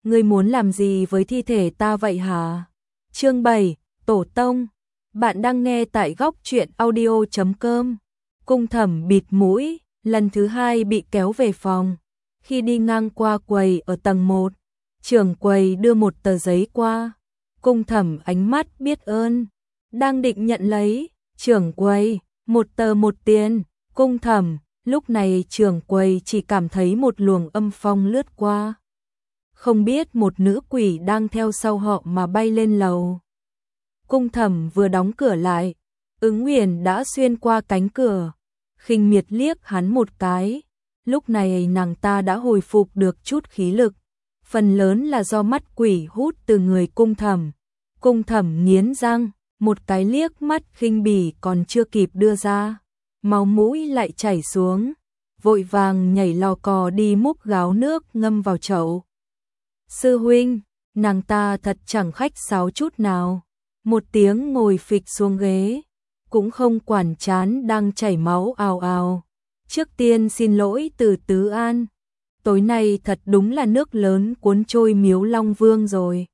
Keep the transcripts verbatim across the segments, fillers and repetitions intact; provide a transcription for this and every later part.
ngươi muốn làm gì với thi thể ta vậy hả? Chương bảy, Tổ Tông. Bạn đang nghe tại góc truyện audio chấm com. Cung Thẩm bịt mũi, lần thứ hai bị kéo về phòng. Khi đi ngang qua quầy ở tầng một, trưởng quầy đưa một tờ giấy qua. Cung Thẩm ánh mắt biết ơn, đang định nhận lấy, trưởng quầy, một tờ một tiền. Cung Thẩm, lúc này trưởng quầy chỉ cảm thấy một luồng âm phong lướt qua. Không biết một nữ quỷ đang theo sau họ mà bay lên lầu. Cung Thẩm vừa đóng cửa lại, Ứng Huyền đã xuyên qua cánh cửa, khinh miệt liếc hắn một cái. Lúc này nàng ta đã hồi phục được chút khí lực, phần lớn là do mắt quỷ hút từ người Cung Thẩm. Cung Thẩm nghiến răng, một cái liếc mắt khinh bỉ còn chưa kịp đưa ra, máu mũi lại chảy xuống, vội vàng nhảy lò cò đi múc gáo nước ngâm vào chậu. Sư huynh, nàng ta thật chẳng khách sáo chút nào, một tiếng ngồi phịch xuống ghế, cũng không quản chán đang chảy máu ào ào. Trước tiên xin lỗi từ Tứ An, tối nay thật đúng là nước lớn cuốn trôi Miếu Long Vương rồi.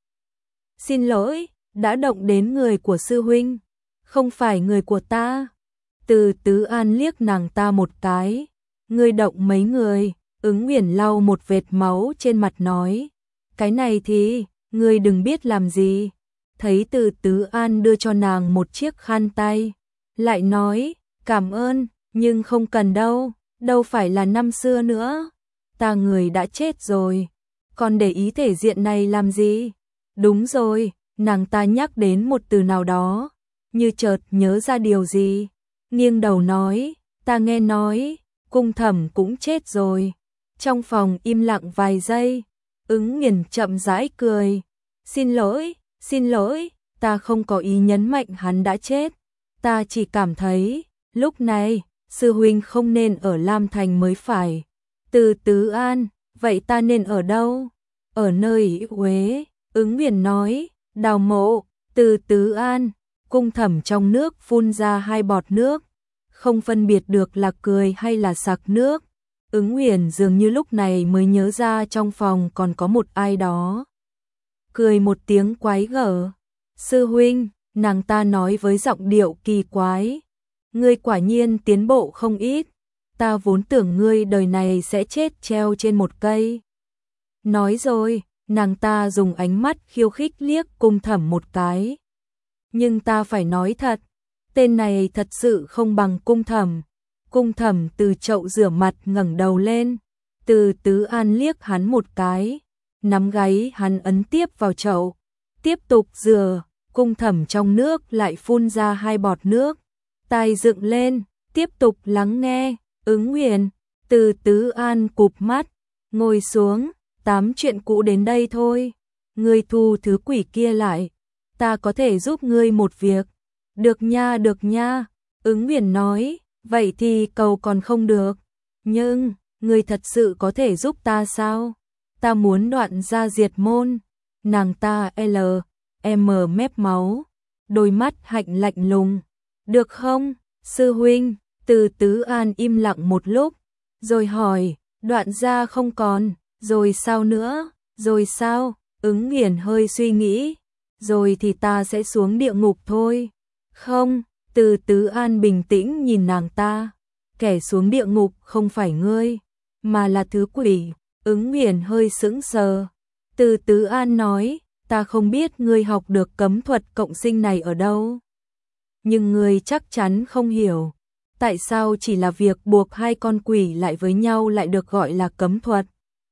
Xin lỗi, đã động đến người của sư huynh, không phải người của ta. Từ Tứ An liếc nàng ta một cái, ngươi động mấy người? Ứng Huyền lau một vệt máu trên mặt nói, cái này thì, ngươi đừng biết làm gì. Thấy Từ Tứ An đưa cho nàng một chiếc khăn tay, lại nói, cảm ơn, nhưng không cần đâu, đâu phải là năm xưa nữa. Ta người đã chết rồi, còn để ý thể diện này làm gì? Đúng rồi, nàng ta nhắc đến một từ nào đó, như chợt nhớ ra điều gì, nghiêng đầu nói, ta nghe nói, Cung Thẩm cũng chết rồi. Trong phòng im lặng vài giây, Ứng Huyền chậm rãi cười, xin lỗi, xin lỗi, ta không có ý nhấn mạnh hắn đã chết, ta chỉ cảm thấy, lúc này, sư huynh không nên ở Lam Thành mới phải. Từ Tứ An, vậy ta nên ở đâu? Ở nơi Huế. Ứng Huyền nói, đào mộ. Từ Tứ An, Cung Thẩm trong nước phun ra hai bọt nước, không phân biệt được là cười hay là sặc nước. Ứng Huyền dường như lúc này mới nhớ ra trong phòng còn có một ai đó. Cười một tiếng quái gở. Sư huynh, nàng ta nói với giọng điệu kỳ quái, ngươi quả nhiên tiến bộ không ít, ta vốn tưởng ngươi đời này sẽ chết treo trên một cây. Nói rồi, nàng ta dùng ánh mắt khiêu khích liếc Cung Thẩm một cái. Nhưng ta phải nói thật, tên này thật sự không bằng Cung Thẩm. Cung Thẩm từ chậu rửa mặt ngẩng đầu lên, Từ Tứ An liếc hắn một cái, nắm gáy hắn ấn tiếp vào chậu, tiếp tục rửa. Cung Thẩm trong nước lại phun ra hai bọt nước, tai dựng lên, tiếp tục lắng nghe. Ứng Huyền, Từ Tứ An cụp mắt, ngồi xuống, tám chuyện cũ đến đây thôi, ngươi thu thứ quỷ kia lại, ta có thể giúp ngươi một việc. Được nha, được nha. Ứng Huyền nói, vậy thì cầu còn không được, nhưng, ngươi thật sự có thể giúp ta sao? Ta muốn đoạn ra diệt môn. Nàng ta L, M mép máu, đôi mắt hạnh lạnh lùng. Được không, sư huynh? Từ Tứ An im lặng một lúc, rồi hỏi, đoạn ra không còn, rồi sao nữa? Rồi sao? Ứng Huyền hơi suy nghĩ, rồi thì ta sẽ xuống địa ngục thôi. Không. Từ Tứ An bình tĩnh nhìn nàng ta, kẻ xuống địa ngục không phải ngươi, mà là thứ quỷ. Ứng Huyền hơi sững sờ. Từ Tứ An nói, ta không biết ngươi học được cấm thuật cộng sinh này ở đâu, nhưng ngươi chắc chắn không hiểu, tại sao chỉ là việc buộc hai con quỷ lại với nhau lại được gọi là cấm thuật.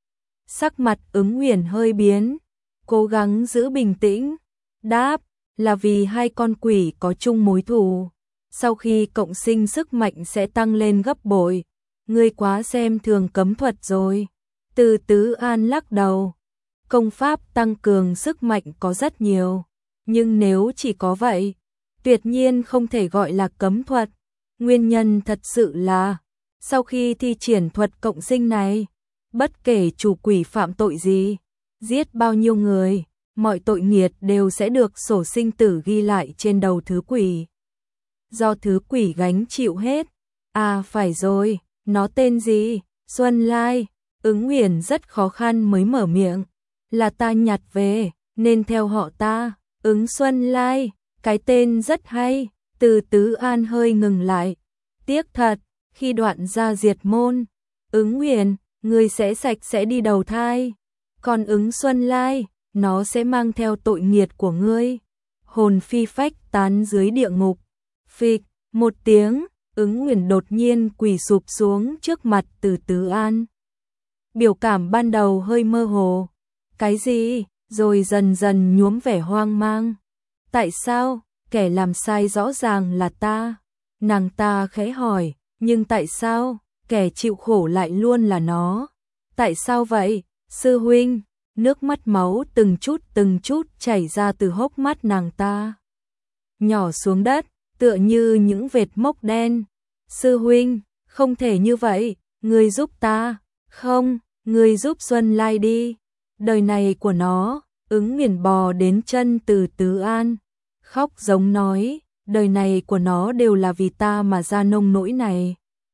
Sắc mặt Ứng Huyền hơi biến, cố gắng giữ bình tĩnh, đáp, là vì hai con quỷ có chung mối thù, sau khi cộng sinh sức mạnh sẽ tăng lên gấp bội. Ngươi quá xem thường cấm thuật rồi. Từ Tứ An lắc đầu, công pháp tăng cường sức mạnh có rất nhiều, nhưng nếu chỉ có vậy, tuyệt nhiên không thể gọi là cấm thuật. Nguyên nhân thật sự là, sau khi thi triển thuật cộng sinh này, bất kể chủ quỷ phạm tội gì, giết bao nhiêu người, mọi tội nghiệt đều sẽ được sổ sinh tử ghi lại trên đầu thứ quỷ, do thứ quỷ gánh chịu hết. À phải rồi, nó tên gì? Xuân Lai. Ứng Huyền rất khó khăn mới mở miệng, là ta nhặt về, nên theo họ ta, Ứng Xuân Lai, cái tên rất hay. Từ Tứ An hơi ngừng lại. Tiếc thật, khi đoạn gia diệt môn, Ứng Huyền, ngươi sẽ sạch sẽ đi đầu thai. Còn Ứng Xuân Lai, nó sẽ mang theo tội nghiệt của ngươi. Hồn phi phách tán dưới địa ngục. Phịch, một tiếng, Ứng Huyền đột nhiên quỳ sụp xuống trước mặt Từ Tứ An. Biểu cảm ban đầu hơi mơ hồ. Cái gì? Rồi dần dần nhuốm vẻ hoang mang. Tại sao? Kẻ làm sai rõ ràng là ta. Nàng ta khẽ hỏi, nhưng tại sao? Kẻ chịu khổ lại luôn là nó. Tại sao vậy, sư huynh? Nước mắt máu từng chút từng chút chảy ra từ hốc mắt nàng ta. Nhỏ xuống đất, tựa như những vệt mốc đen. Sư huynh, không thể như vậy, ngươi giúp ta. Không, ngươi giúp Xuân Lai đi. Đời này của nó, Ứng Huyền bò đến chân Từ Tứ An. Khóc giống nói, đời này của nó đều là vì ta mà ra nông nỗi này.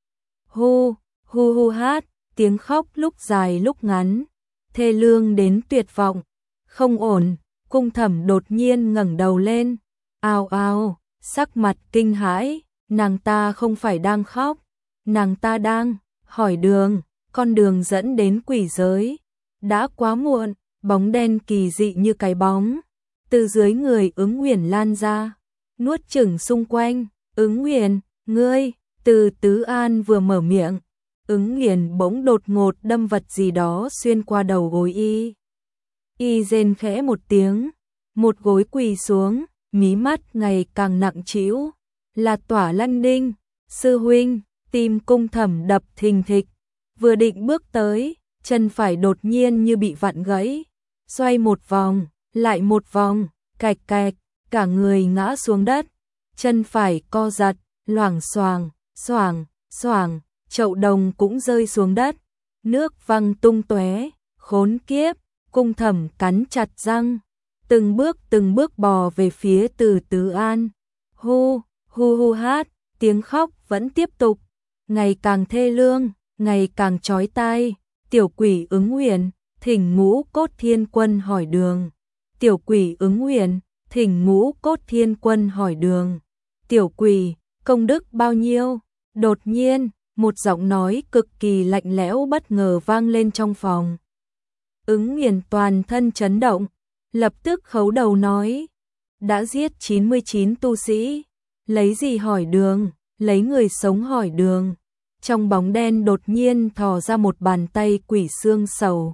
Hu, hu hu hát, tiếng khóc lúc dài lúc ngắn, thê lương đến tuyệt vọng. Không ổn, Cung Thẩm đột nhiên ngẩng đầu lên. Ao ao, sắc mặt kinh hãi, nàng ta không phải đang khóc, nàng ta đang hỏi đường, con đường dẫn đến quỷ giới. Đã quá muộn, bóng đen kỳ dị như cái bóng từ dưới người Ứng Huyền lan ra, nuốt chửng xung quanh. Ứng Huyền, ngươi, Từ Tứ An vừa mở miệng, Ứng Huyền bỗng đột ngột đâm vật gì đó xuyên qua đầu gối y. Y rên khẽ một tiếng, một gối quỳ xuống, mí mắt ngày càng nặng trĩu. Là Tỏa Lăng Đinh, sư huynh. Tim Cung Thẩm đập thình thịch, vừa định bước tới, chân phải đột nhiên như bị vặn gãy, xoay một vòng, lại một vòng, cạch cạch, cả người ngã xuống đất, chân phải co giật, loảng xoảng, xoảng, xoảng, chậu đồng cũng rơi xuống đất, nước văng tung tóe. Khốn kiếp, Cung Thẩm cắn chặt răng, từng bước từng bước bò về phía Từ Tứ An. Hu, hu hu hát, tiếng khóc vẫn tiếp tục, ngày càng thê lương, ngày càng chói tai. Tiểu quỷ Ứng Huyền, thỉnh Ngũ Cốt Thiên Quân hỏi đường. Tiểu quỷ Ứng Huyền, thỉnh Ngũ Cốt Thiên Quân hỏi đường. Tiểu quỷ, công đức bao nhiêu? Đột nhiên, một giọng nói cực kỳ lạnh lẽo bất ngờ vang lên trong phòng. Ứng Huyền toàn thân chấn động, lập tức khấu đầu nói, đã giết chín mươi chín tu sĩ, lấy gì hỏi đường, lấy người sống hỏi đường. Trong bóng đen đột nhiên thò ra một bàn tay quỷ xương sầu,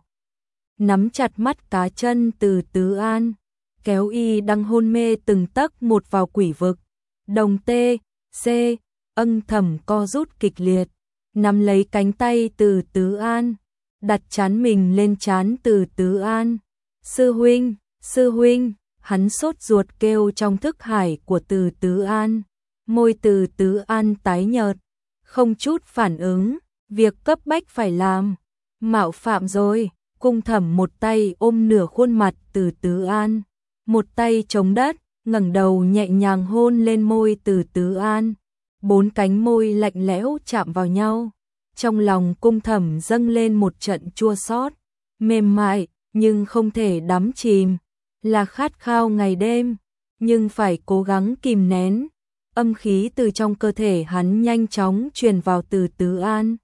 nắm chặt mắt cá chân Từ Tứ An, kéo y đang hôn mê từng tấc một vào quỷ vực. Đồng tê, xê, âng thầm co rút kịch liệt, nắm lấy cánh tay Từ Tứ An, đặt trán mình lên trán Từ Tứ An. Sư huynh, sư huynh, hắn sốt ruột kêu trong thức hải của Từ Tứ An. Môi Từ Tứ An tái nhợt, không chút phản ứng, việc cấp bách phải làm. Mạo phạm rồi. Cung Thẩm một tay ôm nửa khuôn mặt Từ Tứ An, một tay chống đất, ngẩng đầu nhẹ nhàng hôn lên môi Từ Tứ An. Bốn cánh môi lạnh lẽo chạm vào nhau. Trong lòng Cung Thẩm dâng lên một trận chua xót, mềm mại nhưng không thể đắm chìm, là khát khao ngày đêm, nhưng phải cố gắng kìm nén. Âm khí từ trong cơ thể hắn nhanh chóng truyền vào Từ Tứ An.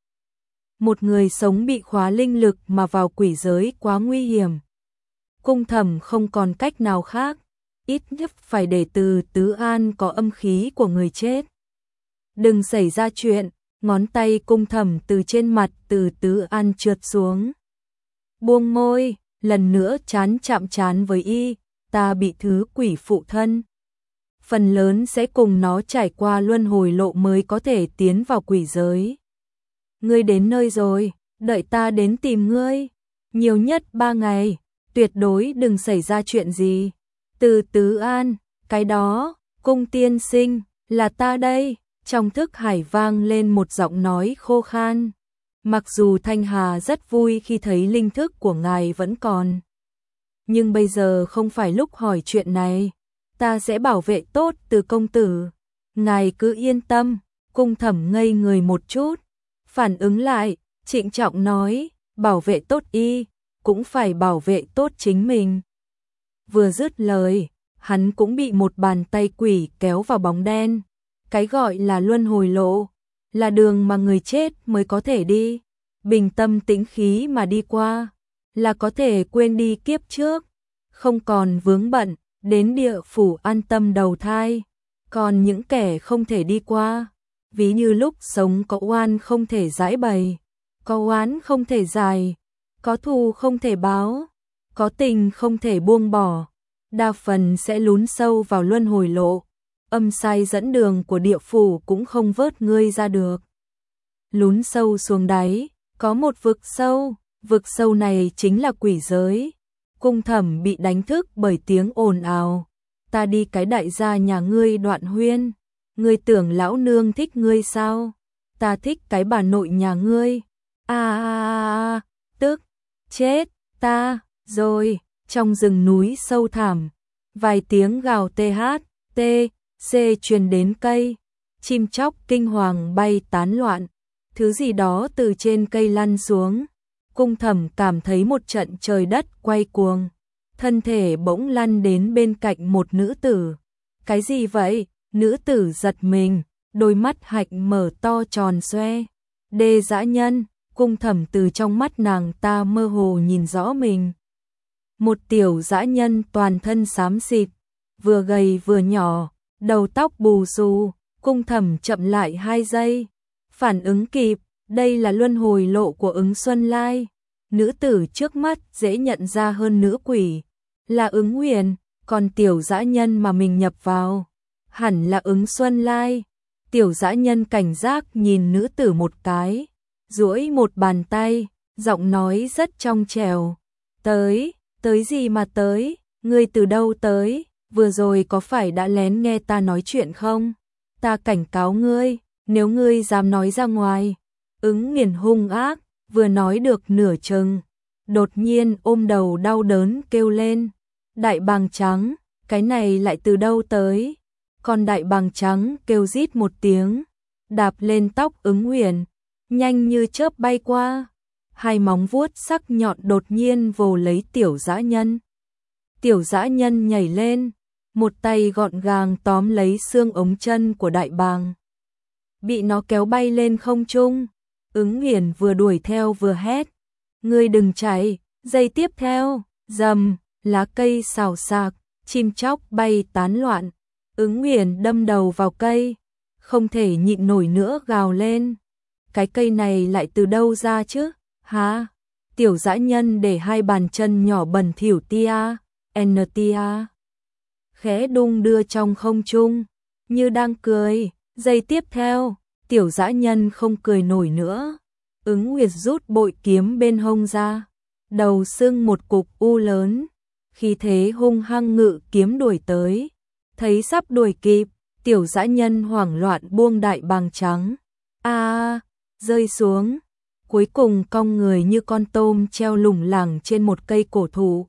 Một người sống bị khóa linh lực mà vào quỷ giới quá nguy hiểm. Cung Thẩm không còn cách nào khác, ít nhất phải để Từ Tứ An có âm khí của người chết. Đừng xảy ra chuyện. Ngón tay Cung Thẩm từ trên mặt Từ Tứ An trượt xuống. Buông môi, lần nữa chán chạm chán với y, ta bị thứ quỷ phụ thân. Phần lớn sẽ cùng nó trải qua luân hồi lộ mới có thể tiến vào quỷ giới. Ngươi đến nơi rồi, đợi ta đến tìm ngươi. Nhiều nhất ba ngày, tuyệt đối đừng xảy ra chuyện gì. Từ Tứ An, cái đó, Cung tiên sinh, là ta đây. Trong thức hải vang lên một giọng nói khô khan. Mặc dù Thanh Hà rất vui khi thấy linh thức của ngài vẫn còn, nhưng bây giờ không phải lúc hỏi chuyện này. Ta sẽ bảo vệ tốt Từ công tử. Ngài cứ yên tâm. Cung Thẩm ngây người một chút, phản ứng lại, trịnh trọng nói, bảo vệ tốt y. cũng phải bảo vệ tốt chính mình. Vừa dứt lời, hắn cũng bị một bàn tay quỷ kéo vào bóng đen. Cái gọi là luân hồi lộ, là đường mà người chết mới có thể đi. Bình tâm tĩnh khí mà đi qua, là có thể quên đi kiếp trước, không còn vướng bận, đến địa phủ an tâm đầu thai. Còn những kẻ không thể đi qua, ví như lúc sống có oan không thể giải bày, có oán không thể giải, có thù không thể báo, có tình không thể buông bỏ, đa phần sẽ lún sâu vào luân hồi lộ. Âm sai dẫn đường của địa phủ cũng không vớt ngươi ra được. Lún sâu xuống đáy, có một vực sâu, vực sâu này chính là quỷ giới. Cung Thẩm bị đánh thức bởi tiếng ồn ào. Ta đi cái đại gia nhà ngươi Đoạn Huyên, ngươi tưởng lão nương thích ngươi sao? Ta thích cái bà nội nhà ngươi. A a a, tức chết ta rồi. Trong rừng núi sâu thẳm, vài tiếng gào tê hát, tê, xê truyền đến cây. Chim chóc kinh hoàng bay tán loạn, thứ gì đó từ trên cây lăn xuống. Cung Thẩm cảm thấy một trận trời đất quay cuồng, thân thể bỗng lăn đến bên cạnh một nữ tử. Cái gì vậy? Nữ tử giật mình, đôi mắt hạnh mở to tròn xoe. Đê dã nhân. Cung Thẩm từ trong mắt nàng ta mơ hồ nhìn rõ mình. Một tiểu dã nhân toàn thân xám xịt, vừa gầy vừa nhỏ, đầu tóc bù xù. Cung Thẩm chậm lại hai giây, phản ứng kịp, đây là luân hồi lộ của Ứng Xuân Lai. Nữ tử trước mắt dễ nhận ra hơn nữ quỷ, là Ứng Huyền, còn tiểu dã nhân mà mình nhập vào, hẳn là Ứng Xuân Lai. Tiểu dã nhân cảnh giác nhìn nữ tử một cái, duỗi một bàn tay, giọng nói rất trong trẻo. Tới, tới gì mà tới, ngươi từ đâu tới, vừa rồi có phải đã lén nghe ta nói chuyện không? Ta cảnh cáo ngươi, nếu ngươi dám nói ra ngoài. Ứng Nghiền hung ác, vừa nói được nửa chừng, đột nhiên ôm đầu đau đớn kêu lên. Đại bàng trắng, cái này lại từ đâu tới? Còn đại bàng trắng kêu rít một tiếng, đạp lên tóc Ứng Huyền, nhanh như chớp bay qua. Hai móng vuốt sắc nhọn đột nhiên vồ lấy tiểu dã nhân. Tiểu dã nhân nhảy lên, một tay gọn gàng tóm lấy xương ống chân của đại bàng, bị nó kéo bay lên không trung. Ứng Nghiền vừa đuổi theo vừa hét, ngươi đừng chạy. Giây tiếp theo, rầm, lá cây xào xạc, chim chóc bay tán loạn. Ứng Nghiền đâm đầu vào cây, không thể nhịn nổi nữa gào lên. Cái cây này lại từ đâu ra chứ? Hả? Tiểu dã nhân để hai bàn chân nhỏ bẩn thỉu tia, n tia, khẽ đung đưa trong không trung, như đang cười. Giây tiếp theo, tiểu dã nhân không cười nổi nữa. Ứng Nguyệt rút bội kiếm bên hông ra, đầu sưng một cục u lớn, khí thế hung hăng ngự kiếm đuổi tới. Thấy sắp đuổi kịp, tiểu dã nhân hoảng loạn buông đại bàng trắng. A, rơi xuống, cuối cùng cong người như con tôm treo lủng lẳng trên một cây cổ thụ.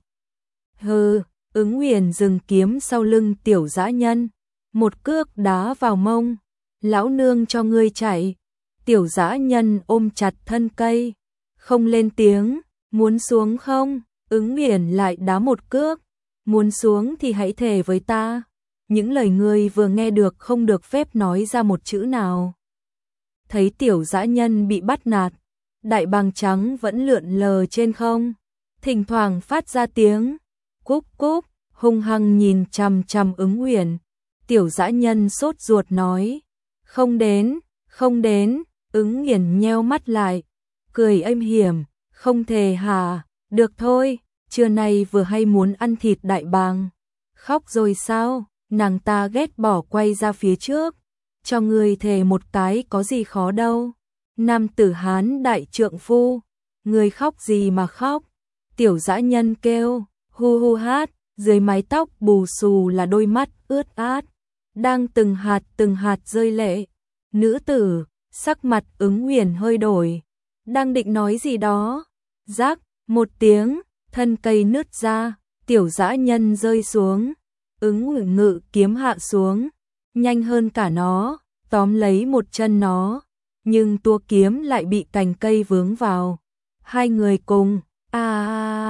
Hừ, Ứng Huyền dừng kiếm sau lưng tiểu dã nhân, một cước đá vào mông. Lão nương cho ngươi chạy. Tiểu dã nhân ôm chặt thân cây, không lên tiếng. Muốn xuống không? Ứng Huyền lại đá một cước. Muốn xuống thì hãy thề với ta. Những lời ngươi vừa nghe được không được phép nói ra một chữ nào. Thấy tiểu dã nhân bị bắt nạt, đại bàng trắng vẫn lượn lờ trên không, thỉnh thoảng phát ra tiếng cúc cúc, hung hăng nhìn chằm chằm Ứng Huyền. Tiểu dã nhân sốt ruột nói, không đến, không đến. Ứng Huyền nheo mắt lại, cười êm hiểm, không thề hả? Được thôi, trưa nay vừa hay muốn ăn thịt đại bàng. Khóc rồi sao? Nàng ta ghét bỏ quay ra phía trước, cho người thề một cái có gì khó đâu. Nam tử Hán đại trượng phu, người khóc gì mà khóc? Tiểu dã nhân kêu, hu hu hát, dưới mái tóc bù xù là đôi mắt ướt át, đang từng hạt từng hạt rơi lệ. Nữ tử, sắc mặt Ứng Huyền hơi đổi, đang định nói gì đó, rắc, một tiếng, thân cây nứt ra, tiểu dã nhân rơi xuống. Ứng Huyền ngự kiếm hạ xuống, nhanh hơn cả nó, tóm lấy một chân nó, nhưng tua kiếm lại bị cành cây vướng vào. Hai người cùng a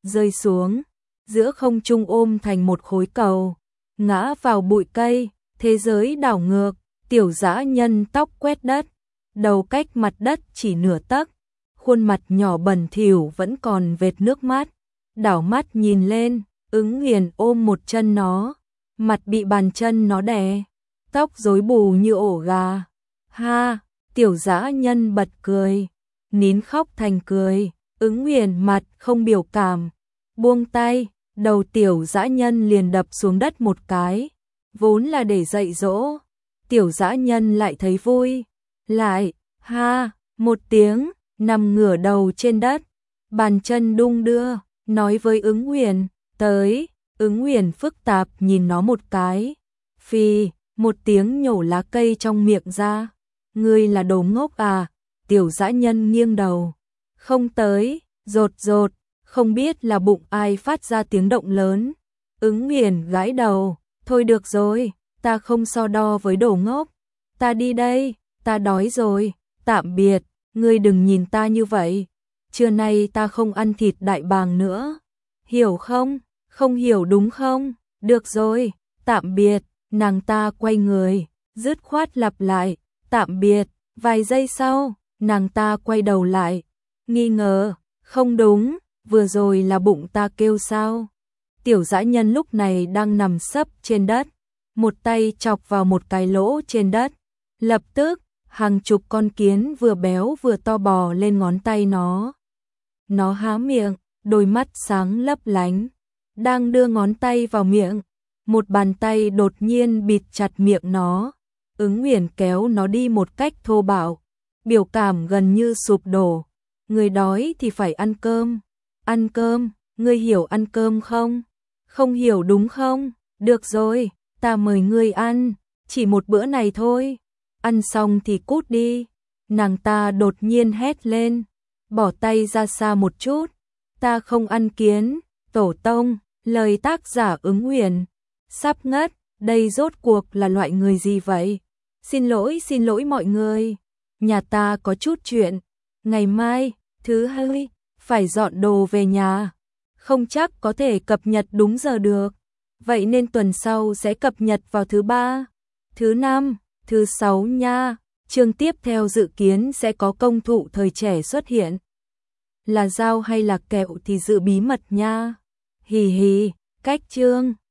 rơi xuống, giữa không trung ôm thành một khối cầu, ngã vào bụi cây, thế giới đảo ngược, tiểu dã nhân tóc quét đất, đầu cách mặt đất chỉ nửa tấc, khuôn mặt nhỏ bẩn thỉu vẫn còn vệt nước mắt, đảo mắt nhìn lên, Ứng Huyền ôm một chân nó, mặt bị bàn chân nó đè, tóc rối bù như ổ gà. Ha, tiểu dã nhân bật cười, nín khóc thành cười, Ứng Huyền mặt không biểu cảm, buông tay, đầu tiểu dã nhân liền đập xuống đất một cái, vốn là để dạy dỗ, tiểu dã nhân lại thấy vui, lại, ha, một tiếng, nằm ngửa đầu trên đất, bàn chân đung đưa, nói với Ứng Huyền, tới, Ứng Huyền phức tạp nhìn nó một cái, phì, một tiếng nhổ lá cây trong miệng ra, ngươi là đồ ngốc à, tiểu dã nhân nghiêng đầu, không tới, rột rột, không biết là bụng ai phát ra tiếng động lớn, Ứng Huyền gãi đầu, thôi được rồi, ta không so đo với đồ ngốc, ta đi đây, ta đói rồi, tạm biệt, ngươi đừng nhìn ta như vậy, trưa nay ta không ăn thịt đại bàng nữa, hiểu không, không hiểu đúng không, được rồi, tạm biệt, nàng ta quay người, dứt khoát lặp lại, tạm biệt, vài giây sau, nàng ta quay đầu lại, nghi ngờ, không đúng, vừa rồi là bụng ta kêu sao, tiểu dã nhân lúc này đang nằm sấp trên đất, một tay chọc vào một cái lỗ trên đất, lập tức, hàng chục con kiến vừa béo vừa to bò lên ngón tay nó. Nó há miệng, đôi mắt sáng lấp lánh, đang đưa ngón tay vào miệng, một bàn tay đột nhiên bịt chặt miệng nó, Ứng Huyền kéo nó đi một cách thô bạo, biểu cảm gần như sụp đổ, người đói thì phải ăn cơm, ăn cơm, ngươi hiểu ăn cơm không? Không hiểu đúng không? Được rồi, ta mời ngươi ăn, chỉ một bữa này thôi, ăn xong thì cút đi, nàng ta đột nhiên hét lên, bỏ tay ra xa một chút, ta không ăn kiến, tổ tông, lời tác giả Ứng Huyền, sắp ngất, đây rốt cuộc là loại người gì vậy? Xin lỗi xin lỗi mọi người, nhà ta có chút chuyện, ngày mai, thứ hai, phải dọn đồ về nhà, không chắc có thể cập nhật đúng giờ được, vậy nên tuần sau sẽ cập nhật vào thứ ba, thứ năm, thứ sáu nha, chương tiếp theo dự kiến sẽ có công thụ thời trẻ xuất hiện. Là dao hay là kẹo thì giữ bí mật nha. Hì hì, cách chương.